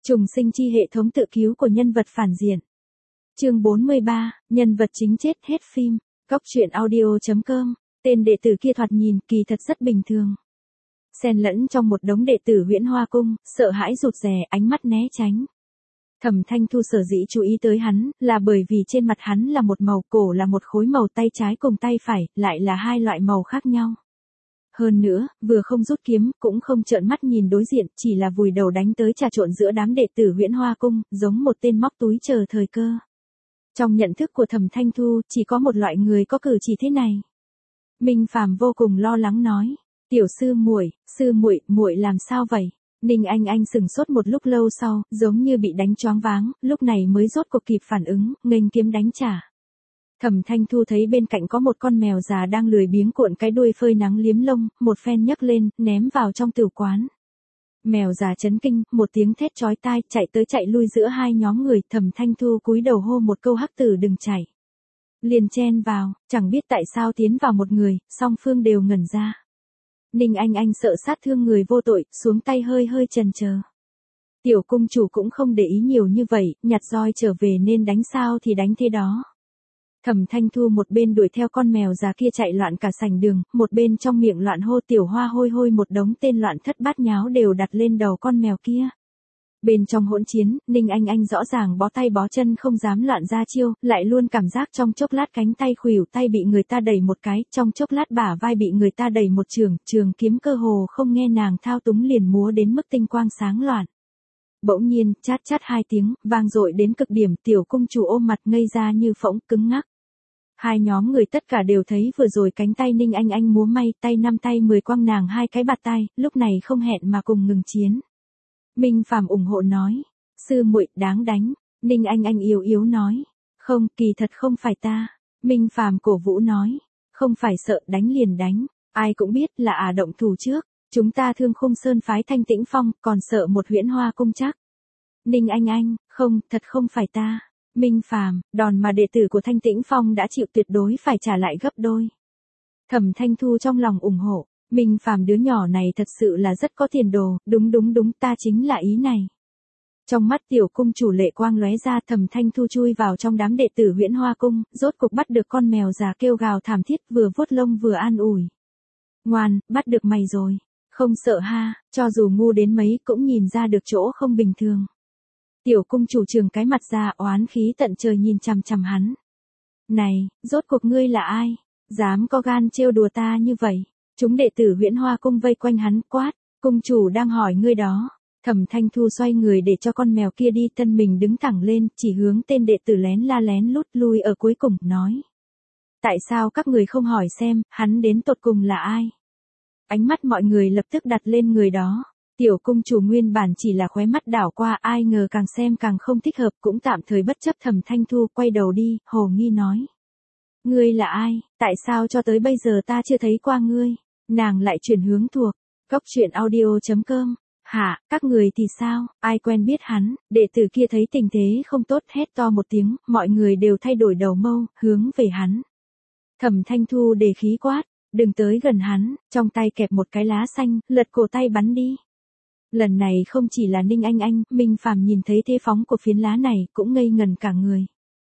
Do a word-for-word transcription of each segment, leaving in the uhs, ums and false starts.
Trùng sinh chi hệ thống tự cứu của nhân vật phản diện. Chương bốn mươi ba, nhân vật chính chết hết phim. Góc truyện audio chấm com. Tên đệ tử kia thoạt nhìn kỳ thật rất bình thường. Xen lẫn trong một đống đệ tử Huyễn Hoa Cung, sợ hãi rụt rè, ánh mắt né tránh. Thẩm Thanh Thu sở dĩ chú ý tới hắn, là bởi vì trên mặt hắn là một màu, cổ là một khối màu, tay trái cùng tay phải, lại là hai loại màu khác nhau. Hơn nữa, vừa không rút kiếm, cũng không trợn mắt nhìn đối diện, chỉ là vùi đầu đánh tới trà trộn giữa đám đệ tử Huyễn Hoa Cung, giống một tên móc túi chờ thời cơ. Trong nhận thức của Thẩm Thanh Thu, chỉ có một loại người có cử chỉ thế này. Minh Phàm vô cùng lo lắng nói, "Tiểu sư muội, sư muội, muội làm sao vậy?" Ninh Anh Anh sững sốt một lúc lâu sau, giống như bị đánh choáng váng, lúc này mới rốt cuộc kịp phản ứng, nghênh kiếm đánh trả. Thẩm Thanh Thu thấy bên cạnh có một con mèo già đang lười biếng cuộn cái đuôi phơi nắng liếm lông, một phen nhấc lên, ném vào trong tửu quán. Mèo già chấn kinh, một tiếng thét chói tai, chạy tới chạy lui giữa hai nhóm người, Thẩm Thanh Thu cúi đầu hô một câu hắc tử đừng chạy. Liền chen vào, chẳng biết tại sao tiến vào một người, song phương đều ngẩn ra. Ninh Anh Anh sợ sát thương người vô tội, xuống tay hơi hơi chần chờ. Tiểu cung chủ cũng không để ý nhiều như vậy, nhặt roi trở về nên đánh sao thì đánh thế đó. Thẩm Thanh Thu một bên đuổi theo con mèo già kia chạy loạn cả sảnh đường, một bên trong miệng loạn hô tiểu hoa hôi hôi, một đống tên loạn thất bát nháo đều đặt lên đầu con mèo kia. Bên trong hỗn chiến, Ninh Anh Anh rõ ràng bó tay bó chân không dám loạn ra chiêu, lại luôn cảm giác trong chốc lát cánh tay khuỷu tay bị người ta đẩy một cái, trong chốc lát bả vai bị người ta đẩy một trường, trường kiếm cơ hồ không nghe nàng thao túng liền múa đến mức tinh quang sáng loạn. Bỗng nhiên, chát chát hai tiếng, vang dội đến cực điểm, tiểu cung chủ ôm mặt ngây ra như phỗng, cứng ngắc. Hai nhóm người tất cả đều thấy vừa rồi cánh tay Ninh Anh Anh múa may, tay năm tay mười quăng nàng hai cái bạt tay, lúc này không hẹn mà cùng ngừng chiến. Minh Phàm ủng hộ nói, sư muội đáng đánh. Ninh Anh Anh yếu yếu nói, không, kỳ thật không phải ta. Minh Phàm cổ vũ nói, không phải sợ, đánh liền đánh, ai cũng biết là à động thủ trước, chúng ta Thương Khung Sơn phái Thanh Tĩnh Phong, còn sợ một Huyễn Hoa Cung chắc. Ninh Anh Anh, không, thật không phải ta. Minh Phàm, đòn mà đệ tử của Thanh Tĩnh Phong đã chịu tuyệt đối phải trả lại gấp đôi. Thẩm Thanh Thu trong lòng ủng hộ, Minh Phàm đứa nhỏ này thật sự là rất có tiền đồ, đúng đúng đúng, ta chính là ý này. Trong mắt tiểu cung chủ lệ quang lóe ra, Thẩm Thanh Thu chui vào trong đám đệ tử Huyễn Hoa Cung, rốt cục bắt được con mèo già kêu gào thảm thiết, vừa vuốt lông vừa an ủi. Ngoan, bắt được mày rồi, không sợ ha, cho dù ngu đến mấy cũng nhìn ra được chỗ không bình thường. Tiểu cung chủ trường cái mặt ra, oán khí tận trời nhìn chằm chằm hắn. Này, rốt cuộc ngươi là ai? Dám có gan trêu đùa ta như vậy? Chúng đệ tử Huyễn Hoa Cung vây quanh hắn, quát, cung chủ đang hỏi ngươi đó. Thẩm Thanh Thu xoay người để cho con mèo kia đi, thân mình đứng thẳng lên, chỉ hướng tên đệ tử lén la lén lút lui ở cuối cùng, nói. Tại sao các người không hỏi xem, hắn đến tột cùng là ai? Ánh mắt mọi người lập tức đặt lên người đó. Tiểu cung chủ nguyên bản chỉ là khóe mắt đảo qua, ai ngờ càng xem càng không thích hợp, cũng tạm thời bất chấp Thẩm Thanh Thu, quay đầu đi, hồ nghi nói. Ngươi là ai, tại sao cho tới bây giờ ta chưa thấy qua ngươi? Nàng lại chuyển hướng thuộc, góc truyện audio chấm com. Hả, các người thì sao, ai quen biết hắn? Đệ tử kia thấy tình thế không tốt, hét to một tiếng, mọi người đều thay đổi đầu mâu, hướng về hắn. Thẩm Thanh Thu đề khí quát, đừng tới gần hắn, trong tay kẹp một cái lá xanh, lật cổ tay bắn đi. Lần này không chỉ là Ninh Anh Anh, Minh Phàm nhìn thấy thế phóng của phiến lá này, cũng ngây ngẩn cả người.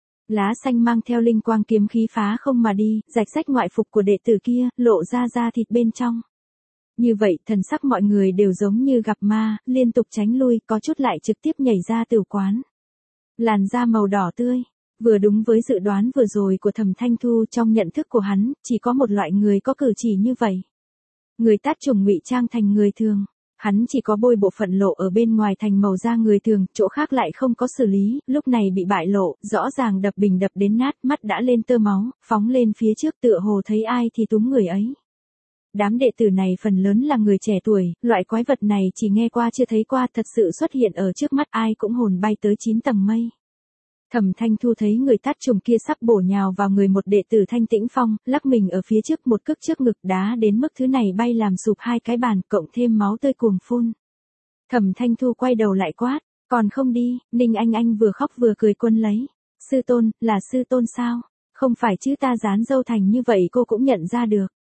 Lá xanh mang theo linh quang kiếm khí phá không mà đi, rạch rách ngoại phục của đệ tử kia, lộ ra da thịt bên trong. Như vậy, thần sắc mọi người đều giống như gặp ma, liên tục tránh lui, có chút lại trực tiếp nhảy ra tửu quán. Làn da màu đỏ tươi, vừa đúng với dự đoán vừa rồi của Thẩm Thanh Thu, trong nhận thức của hắn, chỉ có một loại người có cử chỉ như vậy. Người tát trùng ngụy trang thành người thường. Hắn chỉ có bôi bộ phận lộ ở bên ngoài thành màu da người thường, chỗ khác lại không có xử lý, lúc này bị bại lộ, rõ ràng đập bình đập đến nát, mắt đã lên tơ máu, phóng lên phía trước tựa hồ thấy ai thì túm người ấy. Đám đệ tử này phần lớn là người trẻ tuổi, loại quái vật này chỉ nghe qua chưa thấy qua, thật sự xuất hiện ở trước mắt ai cũng hồn bay tới chín tầng mây. Thẩm Thanh Thu thấy người tát trùng kia sắp bổ nhào vào người một đệ tử Thanh Tĩnh Phong, lắc mình ở phía trước một cước trước ngực đá đến mức thứ này bay làm sụp hai cái bàn, cộng thêm máu tươi cuồng phun. Thẩm Thanh Thu quay đầu lại quát, còn không đi. Ninh Anh Anh vừa khóc vừa cười quân lấy. Sư tôn, là sư tôn sao? Không phải chứ, ta dán dâu thành như vậy cô cũng nhận ra được.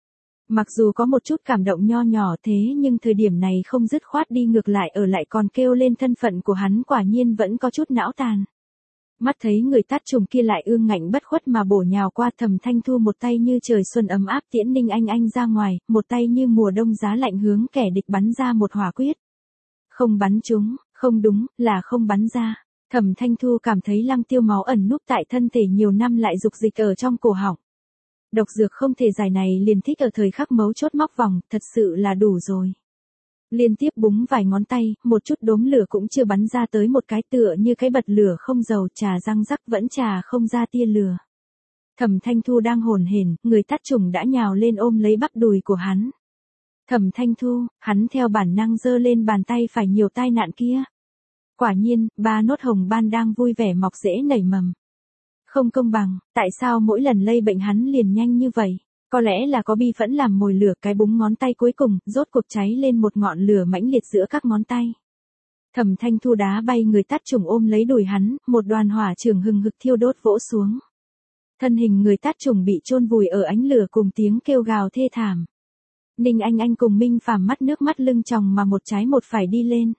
Mặc dù có một chút cảm động nho nhỏ thế nhưng thời điểm này không dứt khoát đi ngược lại ở lại còn kêu lên thân phận của hắn quả nhiên vẫn có chút não tàn. Mắt thấy người tát trùng kia lại ương ngạnh bất khuất mà bổ nhào qua, Thẩm Thanh Thu một tay như trời xuân ấm áp tiễn Ninh Anh Anh ra ngoài, một tay như mùa đông giá lạnh hướng kẻ địch bắn ra một hỏa quyết. Không bắn trúng, không đúng, là không bắn ra. Thẩm Thanh Thu cảm thấy Lăng Tiêu máu ẩn núp tại thân thể nhiều năm lại dục dịch ở trong cổ họng. Độc dược không thể giải này liền thích ở thời khắc mấu chốt móc vòng, thật sự là đủ rồi. Liên tiếp búng vài ngón tay, một chút đốm lửa cũng chưa bắn ra tới một cái, tựa như cái bật lửa không dầu, trà răng rắc vẫn trà không ra tia lửa. Thẩm Thanh Thu đang hồn hển, người tát trùng đã nhào lên ôm lấy bắp đùi của hắn. Thẩm Thanh Thu, hắn theo bản năng giơ lên bàn tay phải nhiều tai nạn kia. Quả nhiên, ba nốt hồng ban đang vui vẻ mọc rễ nảy mầm. Không công bằng, tại sao mỗi lần lây bệnh hắn liền nhanh như vậy? Có lẽ là có bi phẫn làm mồi lửa, cái búng ngón tay cuối cùng, rốt cuộc cháy lên một ngọn lửa mãnh liệt giữa các ngón tay. Thẩm Thanh Thu đá bay người tát trùng ôm lấy đùi hắn, một đoàn hỏa trường hừng hực thiêu đốt vỗ xuống. Thân hình người tát trùng bị chôn vùi ở ánh lửa cùng tiếng kêu gào thê thảm. Ninh Anh Anh cùng Minh Phàm mắt nước mắt lưng tròng mà một trái một phải đi lên.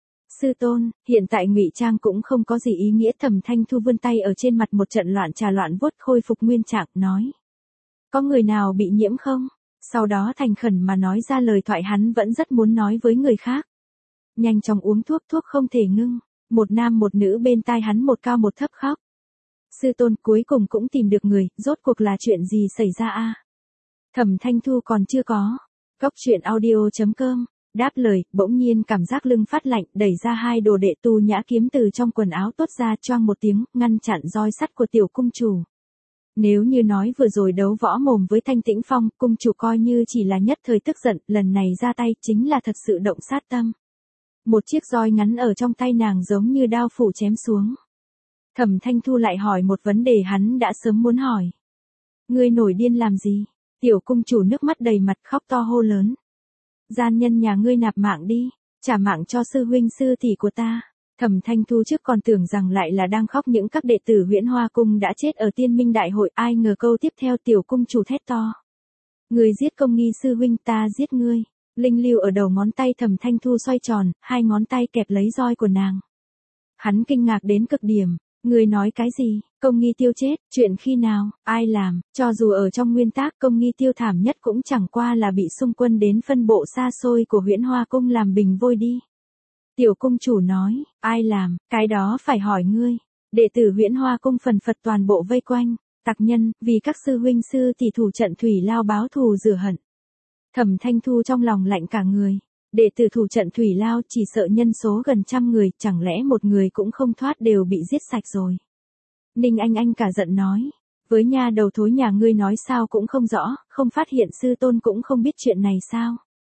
Sư tôn, hiện tại ngụy trang cũng không có gì ý nghĩa. Thẩm Thanh Thu vươn tay ở trên mặt một trận loạn trà loạn vuốt khôi phục nguyên trạng, nói. Có người nào bị nhiễm không? Sau đó thành khẩn mà nói ra lời thoại hắn vẫn rất muốn nói với người khác. Nhanh chóng uống thuốc, thuốc không thể ngưng. Một nam một nữ bên tai hắn một cao một thấp khóc. Sư tôn, cuối cùng cũng tìm được người, rốt cuộc là chuyện gì xảy ra a? Thẩm Thanh Thu còn chưa có. Góc truyện audio chấm com. Đáp lời, bỗng nhiên cảm giác lưng phát lạnh, đẩy ra hai đồ đệ tu nhã kiếm từ trong quần áo tốt ra, choang một tiếng, ngăn chặn roi sắt của tiểu cung chủ. Nếu như nói vừa rồi đấu võ mồm với Thanh Tĩnh Phong, cung chủ coi như chỉ là nhất thời tức giận, lần này ra tay chính là thật sự động sát tâm. Một chiếc roi ngắn ở trong tay nàng giống như đao phủ chém xuống. Thẩm Thanh Thu lại hỏi một vấn đề hắn đã sớm muốn hỏi. Ngươi nổi điên làm gì? Tiểu cung chủ nước mắt đầy mặt khóc to hô lớn. Gian nhân nhà ngươi nạp mạng đi, trả mạng cho sư huynh sư tỷ của ta. Thẩm Thanh Thu trước còn tưởng rằng lại là đang khóc những các đệ tử Huyễn Hoa Cung đã chết ở Tiên Minh Đại hội, ai ngờ câu tiếp theo tiểu cung chủ thét to. Người giết công nghi sư huynh, ta giết ngươi. Linh lưu ở đầu ngón tay Thẩm Thanh Thu xoay tròn, hai ngón tay kẹp lấy roi của nàng. Hắn kinh ngạc đến cực điểm. Người nói cái gì? Công nghi tiêu chết, chuyện khi nào, ai làm? Cho dù ở trong nguyên tác công nghi tiêu thảm nhất cũng chẳng qua là bị xung quân đến phân bộ xa xôi của Huyễn Hoa Cung làm bình vôi đi. Tiểu cung chủ nói, ai làm, cái đó phải hỏi ngươi. Đệ tử Huyễn Hoa Cung phần phật toàn bộ vây quanh, tặc nhân, vì các sư huynh sư tỷ thủ trận thủy lao báo thù rửa hận. Thẩm Thanh Thu trong lòng lạnh cả người. Đệ tử thủ trận thủy lao chỉ sợ nhân số gần trăm người, chẳng lẽ một người cũng không thoát đều bị giết sạch rồi. Ninh Anh Anh cả giận nói, với nha đầu thối nhà ngươi nói sao cũng không rõ, không phát hiện sư tôn cũng không biết chuyện này sao.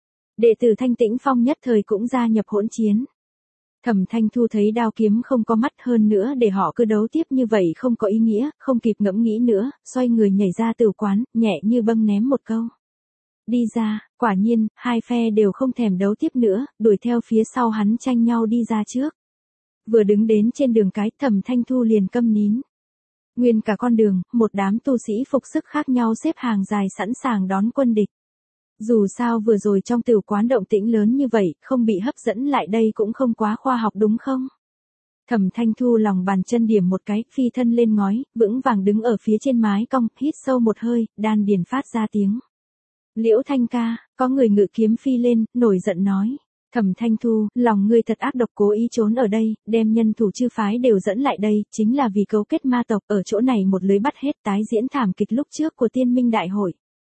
Đệ tử Thanh Tĩnh Phong nhất thời cũng gia nhập hỗn chiến. Thẩm Thanh Thu thấy đao kiếm không có mắt, hơn nữa để họ cứ đấu tiếp như vậy không có ý nghĩa, không kịp ngẫm nghĩ nữa, xoay người nhảy ra tửu quán, nhẹ như bâng ném một câu. Đi ra, quả nhiên, hai phe đều không thèm đấu tiếp nữa, đuổi theo phía sau hắn tranh nhau đi ra trước. Vừa đứng đến trên đường cái, Thẩm Thanh Thu liền câm nín. Nguyên cả con đường, một đám tu sĩ phục sức khác nhau xếp hàng dài sẵn sàng đón quân địch. Dù sao vừa rồi trong tửu quán động tĩnh lớn như vậy, không bị hấp dẫn lại đây cũng không quá khoa học đúng không? Thẩm Thanh Thu lòng bàn chân điểm một cái, phi thân lên ngói, vững vàng đứng ở phía trên mái cong, hít sâu một hơi, đan điền phát ra tiếng. Liễu Thanh ca, có người ngự kiếm phi lên, nổi giận nói. Thẩm Thanh Thu, lòng ngươi thật ác độc, cố ý trốn ở đây, đem nhân thủ chư phái đều dẫn lại đây, chính là vì cấu kết ma tộc, ở chỗ này một lưới bắt hết, tái diễn thảm kịch lúc trước của Tiên Minh Đại hội.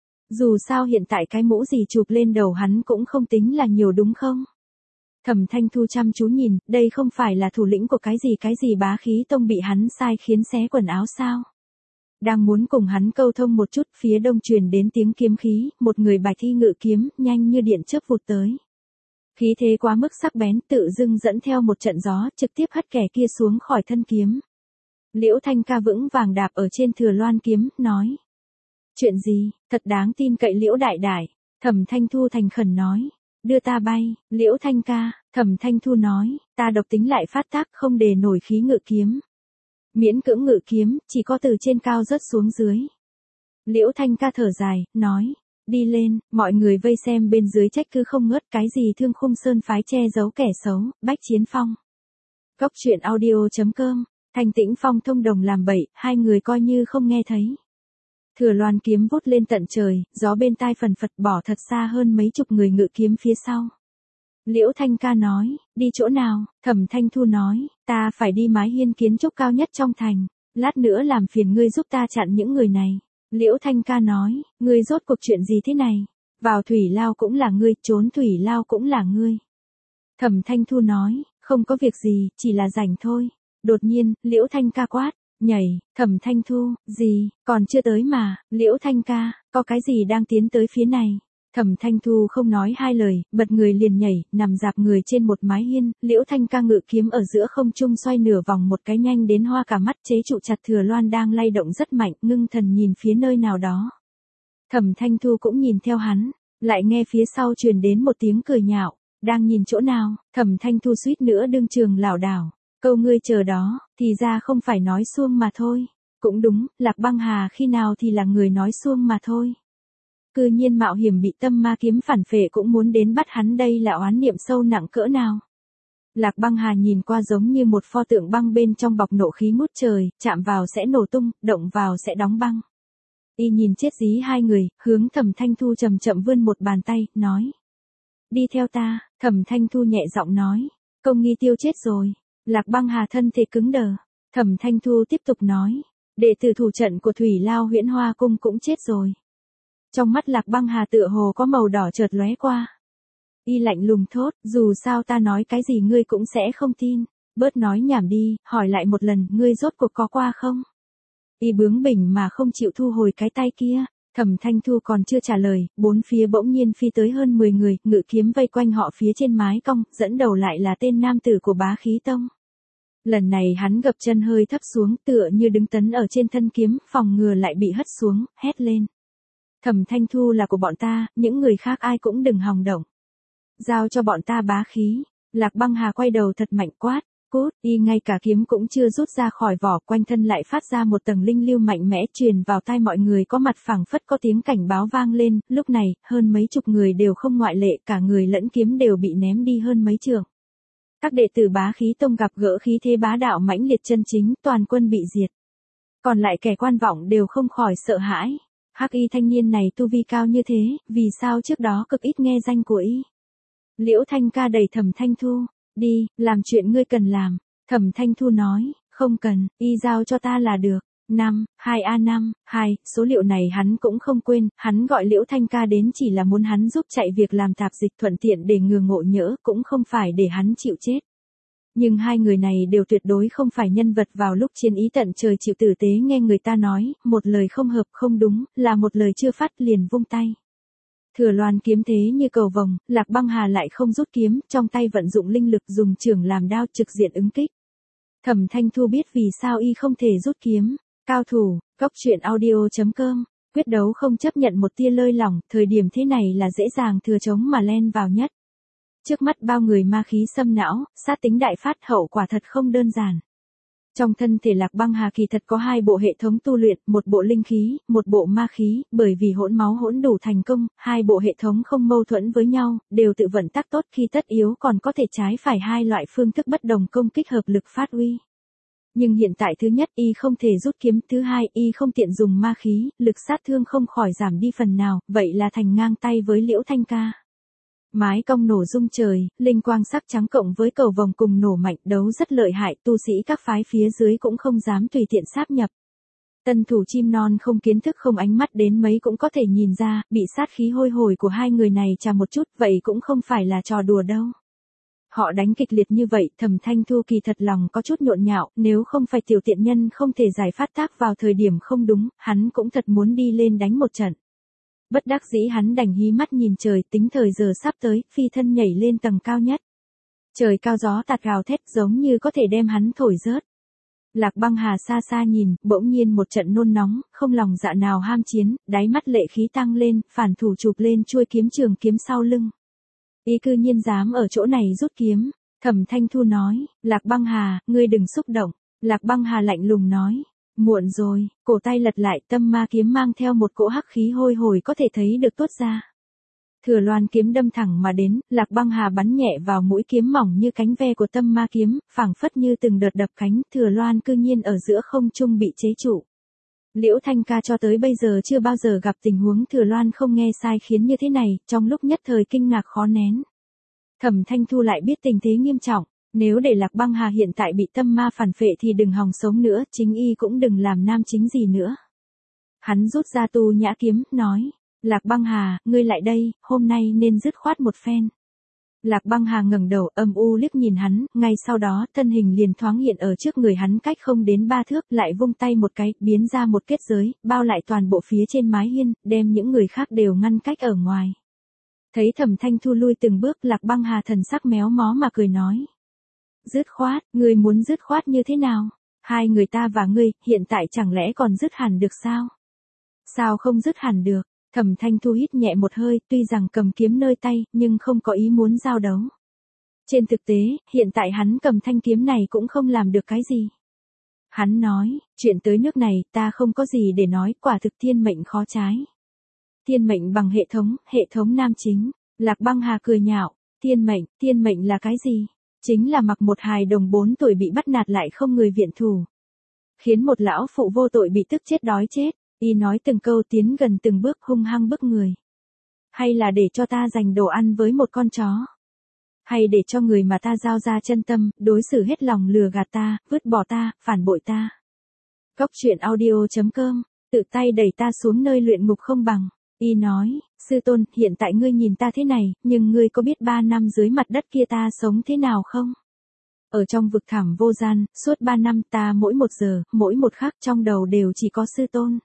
Dù sao hiện tại cái mũ gì chụp lên đầu hắn cũng không tính là nhiều đúng không? Thẩm Thanh Thu chăm chú nhìn, đây không phải là thủ lĩnh của cái gì cái gì bá khí tông bị hắn sai khiến xé quần áo sao? Đang muốn cùng hắn câu thông một chút, phía đông truyền đến tiếng kiếm khí, một người bài thi ngự kiếm, nhanh như điện chớp vụt tới. Khí thế quá mức sắc bén, tự dưng dẫn theo một trận gió, trực tiếp hất kẻ kia xuống khỏi thân kiếm. Liễu Thanh ca vững vàng đạp ở trên thừa loan kiếm, nói. Chuyện gì, thật đáng tin cậy Liễu đại đại. Thẩm Thanh Thu thành khẩn nói. Đưa ta bay, Liễu Thanh ca, Thẩm Thanh Thu nói, ta độc tính lại phát tác không đề nổi khí ngự kiếm. Miễn cưỡng ngự kiếm, chỉ có từ trên cao rớt xuống dưới. Liễu Thanh ca thở dài, nói, đi lên, mọi người vây xem bên dưới trách cứ không ngớt cái gì Thương Khung Sơn phái che giấu kẻ xấu, Bách Chiến Phong. Cốc truyện audio chấm com, Thanh Tĩnh Phong thông đồng làm bậy, hai người coi như không nghe thấy. Thừa Loan kiếm vút lên tận trời, gió bên tai phần phật bỏ thật xa hơn mấy chục người ngự kiếm phía sau. Liễu Thanh Ca nói, đi chỗ nào? Thẩm Thanh Thu nói, ta phải đi mái hiên kiến trúc cao nhất trong thành, lát nữa làm phiền ngươi giúp ta chặn những người này. Liễu Thanh Ca nói, ngươi rốt cuộc chuyện gì thế này? Vào thủy lao cũng là ngươi, trốn thủy lao cũng là ngươi. Thẩm Thanh Thu nói, không có việc gì, chỉ là rảnh thôi. Đột nhiên, Liễu Thanh Ca quát, nhảy, Thẩm Thanh Thu, gì, còn chưa tới mà, Liễu Thanh Ca, có cái gì đang tiến tới phía này? Thẩm Thanh Thu không nói hai lời, bật người liền nhảy, nằm dạp người trên một mái hiên, Liễu Thanh Ca ngự kiếm ở giữa không trung xoay nửa vòng một cái nhanh đến hoa cả mắt, chế trụ chặt Thừa Loan đang lay động rất mạnh, ngưng thần nhìn phía nơi nào đó. Thẩm Thanh Thu cũng nhìn theo hắn, lại nghe phía sau truyền đến một tiếng cười nhạo, đang nhìn chỗ nào? Thẩm Thanh Thu suýt nữa đương trường lảo đảo, câu ngươi chờ đó, thì ra không phải nói suông mà thôi. Cũng đúng, Lạc Băng Hà khi nào thì là người nói suông mà thôi. Cư nhiên mạo hiểm bị tâm ma kiếm phản phệ cũng muốn đến bắt hắn, đây là oán niệm sâu nặng cỡ nào. Lạc Băng Hà nhìn qua giống như một pho tượng băng bên trong bọc nộ khí ngút trời, chạm vào sẽ nổ tung, động vào sẽ đóng băng. Y nhìn chết dí hai người, hướng Thẩm Thanh Thu chậm chậm vươn một bàn tay, nói. Đi theo ta, Thẩm Thanh Thu nhẹ giọng nói, Công Nghi Tiêu chết rồi. Lạc Băng Hà thân thể cứng đờ. Thẩm Thanh Thu tiếp tục nói, đệ tử thủ trận của Thủy Lao Huyễn Hoa Cung cũng chết rồi. Trong mắt Lạc Băng Hà tựa hồ có màu đỏ chợt lóe qua. Y lạnh lùng thốt, dù sao ta nói cái gì ngươi cũng sẽ không tin. Bớt nói nhảm đi, hỏi lại một lần, ngươi rốt cuộc có qua không? Y bướng bỉnh mà không chịu thu hồi cái tay kia. Thẩm Thanh Thu còn chưa trả lời, bốn phía bỗng nhiên phi tới hơn mười người, ngự kiếm vây quanh họ phía trên mái cong, dẫn đầu lại là tên nam tử của Bá Khí Tông. Lần này hắn gập chân hơi thấp xuống, tựa như đứng tấn ở trên thân kiếm, phòng ngừa lại bị hất xuống, hét lên. Thẩm Thanh Thu là của bọn ta, những người khác ai cũng đừng hòng động. Giao cho bọn ta bá khí. Lạc Băng Hà quay đầu thật mạnh quát, cút, y ngay cả kiếm cũng chưa rút ra khỏi vỏ, quanh thân lại phát ra một tầng linh lưu mạnh mẽ truyền vào tai mọi người, có mặt phảng phất có tiếng cảnh báo vang lên, lúc này, hơn mấy chục người đều không ngoại lệ, cả người lẫn kiếm đều bị ném đi hơn mấy trượng. Các đệ tử Bá Khí Tông gặp gỡ khí thế bá đạo mãnh liệt chân chính, toàn quân bị diệt. Còn lại kẻ quan vọng đều không khỏi sợ hãi. Hắc y thanh niên này tu vi cao như thế, vì sao trước đó cực ít nghe danh của y? Liễu Thanh Ca đẩy Thẩm Thanh Thu, đi, làm chuyện ngươi cần làm. Thẩm Thanh Thu nói, không cần, y giao cho ta là được. năm, hai A năm, hai, số liệu này hắn cũng không quên, hắn gọi Liễu Thanh Ca đến chỉ là muốn hắn giúp chạy việc làm tạp dịch thuận tiện để ngừa ngộ nhỡ, cũng không phải để hắn chịu chết. Nhưng hai người này đều tuyệt đối không phải nhân vật vào lúc chiến ý tận trời chịu tử tế, nghe người ta nói, một lời không hợp không đúng, là một lời chưa phát liền vung tay. Thừa Loan kiếm thế như cầu vồng, Lạc Băng Hà lại không rút kiếm, trong tay vận dụng linh lực dùng chưởng làm đao trực diện ứng kích. Thẩm Thanh Thu biết vì sao y không thể rút kiếm. Cao thủ, cốc truyện audio chấm com, quyết đấu không chấp nhận một tia lơi lỏng, thời điểm thế này là dễ dàng thừa trống mà len vào nhất. Trước mắt bao người ma khí xâm não, sát tính đại phát, hậu quả thật không đơn giản. Trong thân thể Lạc Băng Hà kỳ thật có hai bộ hệ thống tu luyện, một bộ linh khí, một bộ ma khí, bởi vì hỗn máu hỗn đủ thành công, hai bộ hệ thống không mâu thuẫn với nhau, đều tự vận tắc tốt, khi tất yếu còn có thể trái phải hai loại phương thức bất đồng công kích hợp lực phát uy. Nhưng hiện tại thứ nhất y không thể rút kiếm, thứ hai y không tiện dùng ma khí, lực sát thương không khỏi giảm đi phần nào, vậy là thành ngang tay với Liễu Thanh Ca. Mái cong nổ rung trời, linh quang sắc trắng cộng với cầu vồng cùng nổ mạnh, đấu rất lợi hại, tu sĩ các phái phía dưới cũng không dám tùy tiện sáp nhập. Tân thủ chim non không kiến thức không ánh mắt đến mấy cũng có thể nhìn ra, bị sát khí hôi hổi của hai người này chà một chút, vậy cũng không phải là trò đùa đâu. Họ đánh kịch liệt như vậy, Thẩm Thanh Thu kỳ thật lòng có chút nhộn nhạo, nếu không phải tiểu tiện nhân không thể giải phát tác vào thời điểm không đúng, hắn cũng thật muốn đi lên đánh một trận. Bất đắc dĩ hắn đành hí mắt nhìn trời, tính thời giờ sắp tới, phi thân nhảy lên tầng cao nhất. Trời cao gió tạt gào thét giống như có thể đem hắn thổi rớt. Lạc Băng Hà xa xa nhìn, bỗng nhiên một trận nôn nóng, không lòng dạ nào ham chiến, đáy mắt lệ khí tăng lên, phản thủ chụp lên chuôi kiếm trường kiếm sau lưng. Y cư nhiên dám ở chỗ này rút kiếm. Thẩm Thanh Thu nói, Lạc Băng Hà, ngươi đừng xúc động. Lạc Băng Hà lạnh lùng nói, Muộn rồi, cổ tay lật lại, tâm ma kiếm mang theo một cỗ hắc khí hôi hổi có thể thấy được tuốt ra. Thừa Loan kiếm đâm thẳng mà đến, Lạc Băng Hà bắn nhẹ vào mũi kiếm mỏng như cánh ve của tâm ma kiếm, phảng phất như từng đợt đập cánh, Thừa Loan cư nhiên ở giữa không trung bị chế trụ. Liễu Thanh Ca cho tới bây giờ chưa bao giờ gặp tình huống Thừa Loan không nghe sai khiến như thế này, trong lúc nhất thời kinh ngạc khó nén. Thẩm Thanh Thu lại biết tình thế nghiêm trọng, nếu để Lạc Băng Hà hiện tại bị tâm ma phản phệ thì đừng hòng sống nữa, chính y cũng đừng làm nam chính gì nữa. Hắn rút ra Tu Nhã kiếm, nói, Lạc Băng Hà, ngươi lại đây, hôm nay nên dứt khoát một phen. Lạc Băng Hà ngẩng đầu âm u liếc nhìn hắn, ngay sau đó thân hình liền thoáng hiện ở trước người hắn cách không đến ba thước, lại vung tay một cái, biến ra một kết giới, bao lại toàn bộ phía trên mái hiên, đem những người khác đều ngăn cách ở ngoài. Thấy Thẩm Thanh Thu lui từng bước, Lạc Băng Hà thần sắc méo mó mà cười nói. Dứt khoát, ngươi muốn dứt khoát như thế nào? Hai người ta và ngươi, hiện tại chẳng lẽ còn dứt hẳn được sao? Sao không dứt hẳn được? Thẩm Thanh Thu hít nhẹ một hơi, tuy rằng cầm kiếm nơi tay, nhưng không có ý muốn giao đấu. Trên thực tế, hiện tại hắn cầm thanh kiếm này cũng không làm được cái gì. Hắn nói, chuyện tới nước này, ta không có gì để nói, quả thực thiên mệnh khó trái. Thiên mệnh bằng hệ thống, hệ thống nam chính. Lạc Băng Hà cười nhạo, thiên mệnh, thiên mệnh là cái gì? Chính là mặc một hài đồng bốn tuổi bị bắt nạt lại không người viện thủ. Khiến một lão phụ vô tội bị tức chết đói chết. Y nói từng câu tiến gần từng bước hung hăng bức người. Hay là để cho ta dành đồ ăn với một con chó? Hay để cho người mà ta giao ra chân tâm, đối xử hết lòng lừa gạt ta, vứt bỏ ta, phản bội ta? Cốc truyện audio chấm com, tự tay đẩy ta xuống nơi luyện ngục không bằng. Y nói, sư tôn, hiện tại ngươi nhìn ta thế này, nhưng ngươi có biết ba năm dưới mặt đất kia ta sống thế nào không? Ở trong vực thẳm vô gian, suốt ba năm ta mỗi một giờ, mỗi một khắc trong đầu đều chỉ có sư tôn.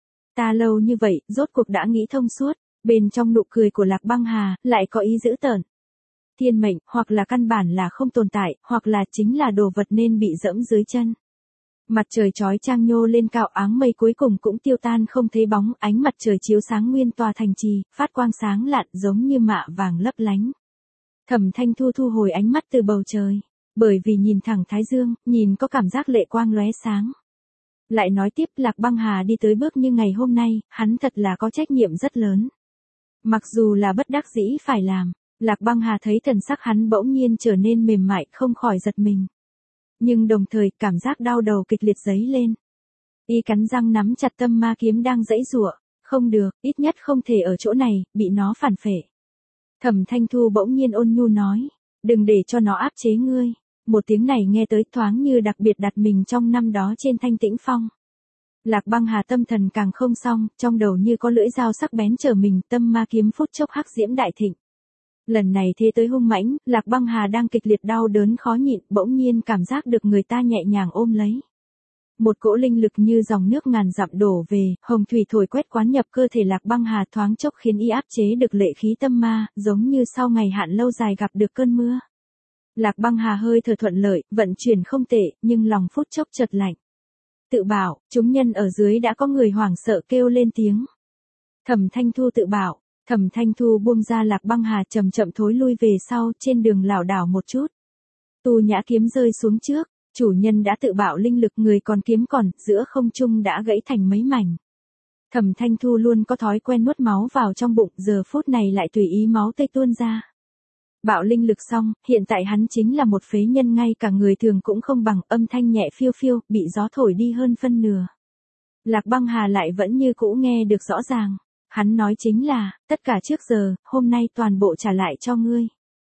Ta lâu như vậy, rốt cuộc đã nghĩ thông suốt, bên trong nụ cười của Lạc Băng Hà, lại có ý dữ tợn. Thiên mệnh, hoặc là căn bản là không tồn tại, hoặc là chính là đồ vật nên bị dẫm dưới chân. Mặt trời chói chang nhô lên cao, áng mây cuối cùng cũng tiêu tan không thấy bóng, ánh mặt trời chiếu sáng nguyên tòa thành trì, phát quang sáng lạn giống như mạ vàng lấp lánh. Thẩm Thanh Thu thu hồi ánh mắt từ bầu trời, bởi vì nhìn thẳng Thái Dương, nhìn có cảm giác lệ quang lóe sáng. Lại nói tiếp, Lạc Băng Hà đi tới bước như ngày hôm nay, hắn thật là có trách nhiệm rất lớn. Mặc dù là bất đắc dĩ phải làm, Lạc Băng Hà thấy thần sắc hắn bỗng nhiên trở nên mềm mại, không khỏi giật mình. Nhưng đồng thời, cảm giác đau đầu kịch liệt dấy lên. Y cắn răng nắm chặt tâm ma kiếm đang giãy giụa, không được, ít nhất không thể ở chỗ này, bị nó phản phệ. Thẩm Thanh Thu bỗng nhiên ôn nhu nói, đừng để cho nó áp chế ngươi. Một tiếng này nghe tới thoáng như đặc biệt đặt mình trong năm đó trên Thanh Tĩnh Phong. Lạc Băng Hà tâm thần càng không xong, trong đầu như có lưỡi dao sắc bén trở mình, tâm ma kiếm phút chốc hắc diễm đại thịnh. Lần này thế tới hung mãnh, Lạc Băng Hà đang kịch liệt đau đớn khó nhịn, bỗng nhiên cảm giác được người ta nhẹ nhàng ôm lấy. Một cỗ linh lực như dòng nước ngàn dặm đổ về, hồng thủy thổi quét quán nhập cơ thể Lạc Băng Hà, thoáng chốc khiến y áp chế được lệ khí tâm ma, giống như sau ngày hạn lâu dài gặp được cơn mưa. Lạc Băng Hà hơi thở thuận lợi, vận chuyển không tệ, nhưng lòng phút chốc chợt lạnh. Tự bảo, chúng nhân ở dưới đã có người hoảng sợ kêu lên tiếng. Thẩm Thanh Thu tự bảo, Thẩm Thanh Thu buông ra Lạc Băng Hà chậm chậm thối lui về sau, trên đường lảo đảo một chút. Tu Nhã kiếm rơi xuống trước, chủ nhân đã tự bạo linh lực, người còn kiếm còn, giữa không trung đã gãy thành mấy mảnh. Thẩm Thanh Thu luôn có thói quen nuốt máu vào trong bụng, giờ phút này lại tùy ý máu tươi tuôn ra. Bạo linh lực xong, hiện tại hắn chính là một phế nhân, ngay cả người thường cũng không bằng, âm thanh nhẹ phiêu phiêu, bị gió thổi đi hơn phân nửa. Lạc Băng Hà lại vẫn như cũ nghe được rõ ràng. Hắn nói chính là, tất cả trước giờ, hôm nay toàn bộ trả lại cho ngươi.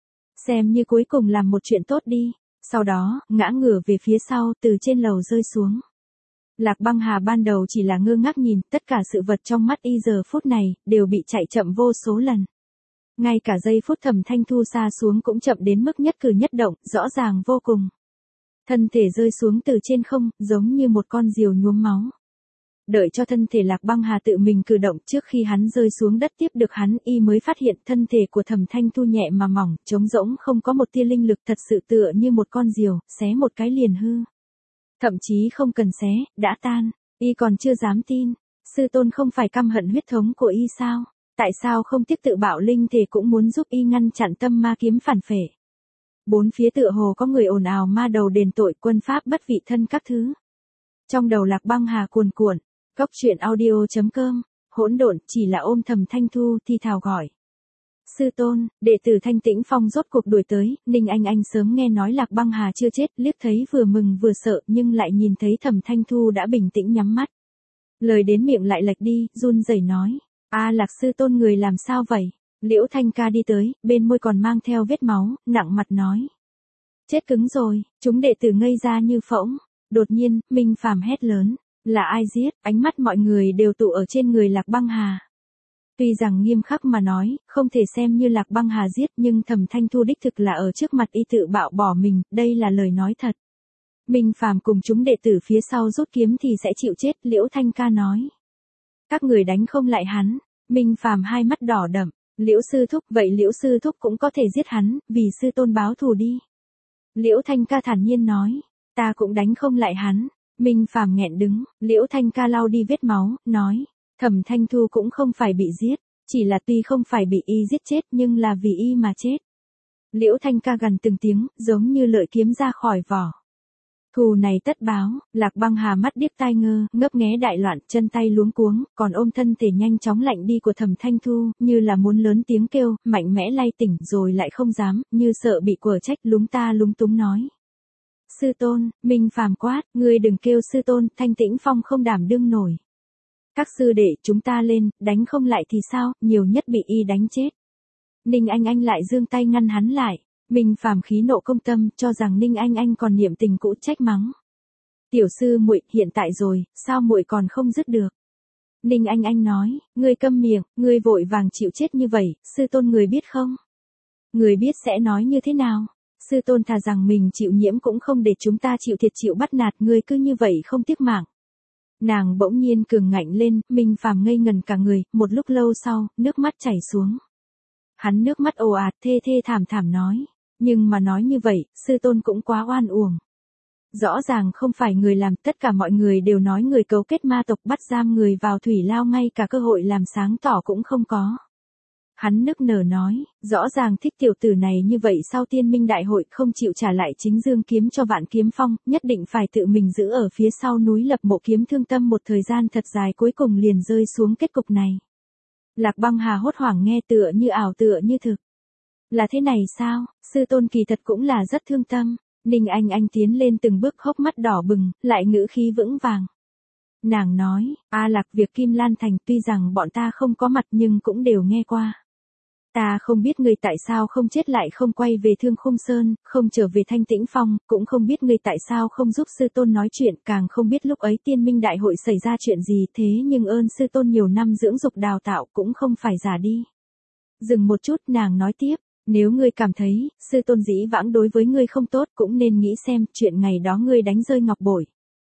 Xem như cuối cùng làm một chuyện tốt đi. Sau đó, ngã ngửa về phía sau, từ trên lầu rơi xuống. Lạc Băng Hà ban đầu chỉ là ngơ ngác nhìn, tất cả sự vật trong mắt y giờ phút này, đều bị chạy chậm vô số lần. Ngay cả giây phút Thẩm Thanh Thu xa xuống cũng chậm đến mức nhất cử nhất động, rõ ràng vô cùng. Thân thể rơi xuống từ trên không, giống như một con diều nhuốm máu. Đợi cho thân thể Lạc Băng Hà tự mình cử động, trước khi hắn rơi xuống đất tiếp được hắn, y mới phát hiện thân thể của Thẩm Thanh Thu nhẹ mà mỏng, trống rỗng, không có một tia linh lực, thật sự tựa như một con diều, xé một cái liền hư. Thậm chí không cần xé, đã tan, y còn chưa dám tin. Sư tôn không phải căm hận huyết thống của y sao? Tại sao không tiếc tự bạo linh thể cũng muốn giúp y ngăn chặn tâm ma kiếm phản phệ? Bốn phía tựa hồ có người ồn ào ma đầu đền tội, quân pháp bất vị thân các thứ. Trong đầu Lạc Băng Hà cuồn cuộn, Cốc truyện audio.com, hỗn độn chỉ là ôm Thẩm Thanh Thu thì thào gọi. Sư tôn, đệ tử Thanh Tĩnh Phong rốt cuộc đuổi tới, Ninh Anh Anh sớm nghe nói Lạc Băng Hà chưa chết, liếc thấy vừa mừng vừa sợ nhưng lại nhìn thấy Thẩm Thanh Thu đã bình tĩnh nhắm mắt. Lời đến miệng lại lệch đi, run rẩy nói, a Lạc sư tôn người làm sao vậy? Liễu Thanh Ca đi tới, bên môi còn mang theo vết máu, nặng mặt nói. Chết cứng rồi, chúng đệ tử ngây ra như phỗng. Đột nhiên, Minh Phàm hét lớn, là ai giết? Ánh mắt mọi người đều tụ ở trên người Lạc Băng Hà. Tuy rằng nghiêm khắc mà nói, không thể xem như Lạc Băng Hà giết nhưng Thẩm Thanh Thu đích thực là ở trước mặt y tự bạo bỏ mình, đây là lời nói thật. Minh Phàm cùng chúng đệ tử phía sau rút kiếm thì sẽ chịu chết, Liễu Thanh Ca nói. Các người đánh không lại hắn, Minh Phàm hai mắt đỏ đậm, Liễu sư thúc, vậy Liễu sư thúc cũng có thể giết hắn, vì sư tôn báo thù đi. Liễu Thanh Ca thản nhiên nói, ta cũng đánh không lại hắn. Minh Phàm nghẹn đứng, Liễu Thanh Ca lau đi vết máu, nói, Thẩm Thanh Thu cũng không phải bị giết, chỉ là tuy không phải bị y giết chết nhưng là vì y mà chết. Liễu Thanh Ca gần từng tiếng, giống như lợi kiếm ra khỏi vỏ. Thù này tất báo, Lạc Băng Hà mắt điếc tai ngơ, ngấp nghé đại loạn, chân tay luống cuống, còn ôm thân thể nhanh chóng lạnh đi của Thẩm Thanh Thu, như là muốn lớn tiếng kêu, mạnh mẽ lay tỉnh rồi lại không dám, như sợ bị quở trách, lúng ta lúng túng nói. Sư tôn, Minh Phàm quát, ngươi đừng kêu sư tôn, Thanh Tĩnh Phong không đảm đương nổi. Các sư đệ, chúng ta lên, đánh không lại thì sao, nhiều nhất bị y đánh chết. Ninh Anh Anh lại giương tay ngăn hắn lại. Minh Phàm khí nộ công tâm, cho rằng Ninh Anh Anh còn niệm tình cũ, trách mắng. Tiểu sư muội, hiện tại rồi, sao muội còn không dứt được? Ninh Anh Anh nói, ngươi câm miệng, ngươi vội vàng chịu chết như vậy, sư tôn người biết không? Người biết sẽ nói như thế nào? Sư tôn thà rằng mình chịu nhiễm cũng không để chúng ta chịu thiệt chịu bắt nạt, ngươi cứ như vậy không tiếc mạng. Nàng bỗng nhiên cường ngạnh lên, Minh Phàm ngây ngần cả người, một lúc lâu sau, nước mắt chảy xuống. Hắn nước mắt ồ ạt thê thê thảm thảm nói. Nhưng mà nói như vậy, sư tôn cũng quá oan uổng. Rõ ràng không phải người làm, tất cả mọi người đều nói người cấu kết ma tộc bắt giam người vào thủy lao, ngay cả cơ hội làm sáng tỏ cũng không có. Hắn nức nở nói, rõ ràng thích tiểu tử này như vậy, sau tiên minh đại hội không chịu trả lại chính dương kiếm cho Vạn Kiếm Phong, nhất định phải tự mình giữ ở phía sau núi lập mộ kiếm thương tâm một thời gian thật dài, cuối cùng liền rơi xuống kết cục này. Lạc Băng Hà hốt hoảng nghe, tựa như ảo tựa như thực. Là thế này sao, sư tôn kỳ thật cũng là rất thương tâm. Ninh Anh Anh tiến lên từng bước, hốc mắt đỏ bừng, lại ngữ khí vững vàng. Nàng nói, a Lạc, việc Kim Lan Thành tuy rằng bọn ta không có mặt nhưng cũng đều nghe qua. Ta không biết người tại sao không chết lại không quay về Thương Khung Sơn, không trở về Thanh Tĩnh Phong, cũng không biết người tại sao không giúp sư tôn nói chuyện, càng không biết lúc ấy tiên minh đại hội xảy ra chuyện gì, thế nhưng ơn sư tôn nhiều năm dưỡng dục đào tạo cũng không phải giả đi. Dừng một chút, nàng nói tiếp. Nếu ngươi cảm thấy, sư tôn dĩ vãng đối với ngươi không tốt, cũng nên nghĩ xem, chuyện ngày đó ngươi đánh rơi ngọc bội.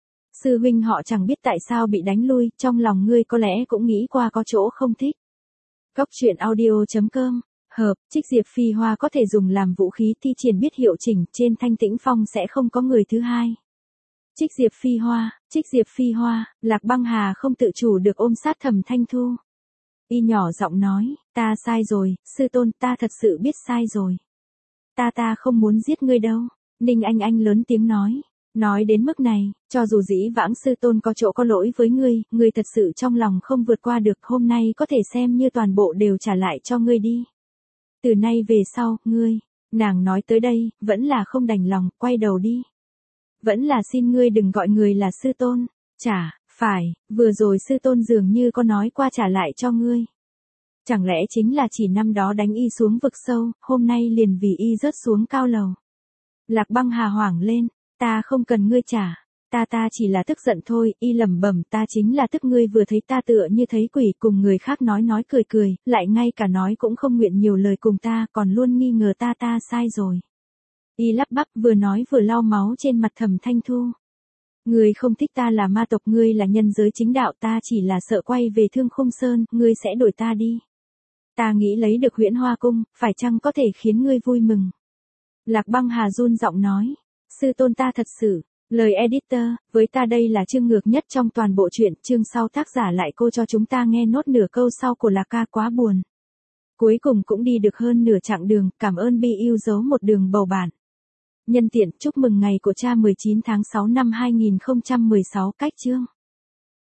Sư huynh họ chẳng biết tại sao bị đánh lui, trong lòng ngươi có lẽ cũng nghĩ qua có chỗ không thích. Cốc truyện audio.com, hợp, trích diệp phi hoa có thể dùng làm vũ khí thi triển biết hiệu chỉnh, trên Thanh Tĩnh Phong sẽ không có người thứ hai. Trích diệp phi hoa, trích diệp phi hoa, Lạc Băng Hà không tự chủ được ôm sát Thẩm Thanh Thu. Y nhỏ giọng nói, ta sai rồi, sư tôn, ta thật sự biết sai rồi. Ta ta không muốn giết ngươi đâu. Ninh Anh Anh lớn tiếng nói. Nói đến mức này, cho dù dĩ vãng sư tôn có chỗ có lỗi với ngươi, ngươi thật sự trong lòng không vượt qua được, hôm nay có thể xem như toàn bộ đều trả lại cho ngươi đi. Từ nay về sau, ngươi, nàng nói tới đây, vẫn là không đành lòng, quay đầu đi. Vẫn là xin ngươi đừng gọi người là sư tôn, chả. Phải, vừa rồi sư tôn dường như có nói qua trả lại cho ngươi. Chẳng lẽ chính là chỉ năm đó đánh y xuống vực sâu, hôm nay liền vì y rớt xuống cao lầu. Lạc Băng Hà hoảng lên, ta không cần ngươi trả, ta ta chỉ là tức giận thôi, y lẩm bẩm, ta chính là tức ngươi vừa thấy ta tựa như thấy quỷ, cùng người khác nói nói cười cười, lại ngay cả nói cũng không nguyện nhiều lời cùng ta, còn luôn nghi ngờ ta ta sai rồi. Y lắp bắp vừa nói vừa lau máu trên mặt Thẩm Thanh Thu. Ngươi không thích ta là ma tộc, ngươi là nhân giới chính đạo, ta chỉ là sợ quay về Thương Khung Sơn, ngươi sẽ đuổi ta đi. Ta nghĩ lấy được Huyễn Hoa Cung, phải chăng có thể khiến ngươi vui mừng? Lạc Băng Hà run giọng nói, sư tôn ta thật sự, lời editor, với ta đây là chương ngược nhất trong toàn bộ truyện, chương sau tác giả lại cô cho chúng ta nghe nốt nửa câu sau của Lạc ca, quá buồn. Cuối cùng cũng đi được hơn nửa chặng đường, cảm ơn bi yêu dấu một đường bầu bạn. Nhân tiện chúc mừng ngày của cha mười chín tháng sáu năm hai nghìn không trăm mười sáu cách chương.